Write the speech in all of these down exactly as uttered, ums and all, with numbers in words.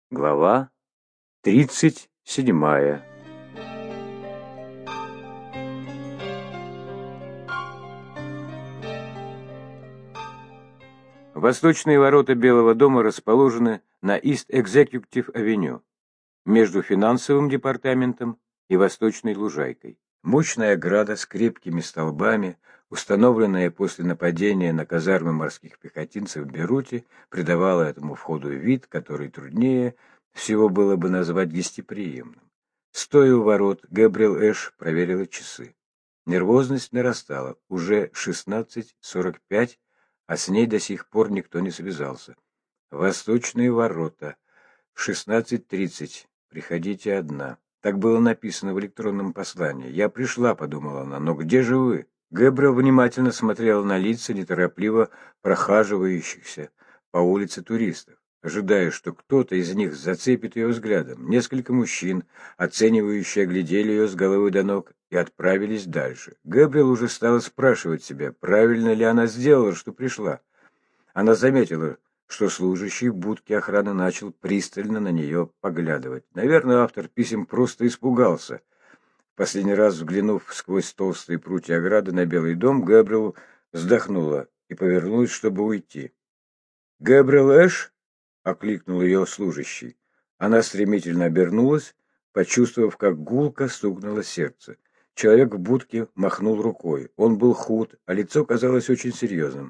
Глава тридцать седьмая. Восточные ворота Белого дома расположены на East Executive Avenue, между финансовым департаментом и Восточной лужайкой. Мощная ограда с крепкими столбами, установленная после нападения на казармы морских пехотинцев в Бейруте, придавала этому входу вид, который труднее всего было бы назвать гостеприимным. Стоя у ворот, Гэбриэл Эш проверила часы. Нервозность нарастала. Уже шестнадцать сорок пять, а с ней до сих пор никто не связался. Восточные ворота. шестнадцать тридцать. Приходите одна. Так было написано в электронном послании. «Я пришла», — подумала она, — «но где же вы?» Гэбриэл внимательно смотрела на лица неторопливо прохаживающихся по улице туристов, ожидая, что кто-то из них зацепит ее взглядом. Несколько мужчин, оценивающие, оглядели ее с головы до ног и отправились дальше. Гэбриэл уже стала спрашивать себя, правильно ли она сделала, что пришла. Она заметила, что служащий в будке охраны начал пристально на нее поглядывать. Наверное, автор писем просто испугался. Последний раз взглянув сквозь толстые прутья ограды на Белый дом, Гэбриэл вздохнула и повернулась, чтобы уйти. «Гэбриэл Эш?» — окликнул ее служащий. Она стремительно обернулась, почувствовав, как гулко стукнуло сердце. Человек в будке махнул рукой. Он был худ, а лицо казалось очень серьезным.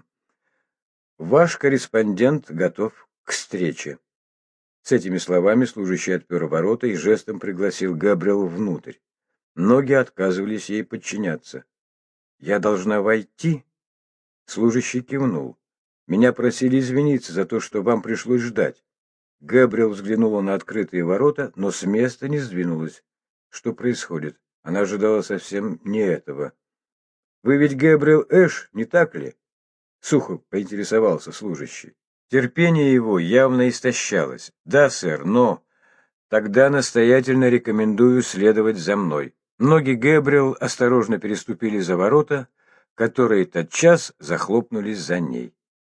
«Ваш корреспондент готов к встрече». С этими словами служащий отпер ворота и жестом пригласил Гэбриэл внутрь. Ноги отказывались ей подчиняться. «Я должна войти?» Служащий кивнул. «Меня просили извиниться за то, что вам пришлось ждать». Гэбриэл взглянула на открытые ворота, но с места не сдвинулась. Что происходит? Она ожидала совсем не этого. «Вы ведь Гэбриэл Эш, не так ли?» Сухо поинтересовался служащий. Терпение его явно истощалось. «Да, сэр, но...» «Тогда настоятельно рекомендую следовать за мной». Ноги Гэбриэл осторожно переступили за ворота, которые тотчас захлопнулись за ней.